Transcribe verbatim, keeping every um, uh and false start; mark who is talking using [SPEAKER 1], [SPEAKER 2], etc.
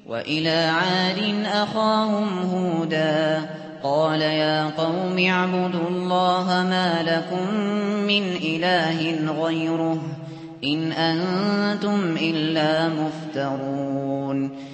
[SPEAKER 1] وإلى عاد أخاهم هودا قال يا قوم اعبدوا الله ما لكم من إله غيره إن أنتم إلا مفترون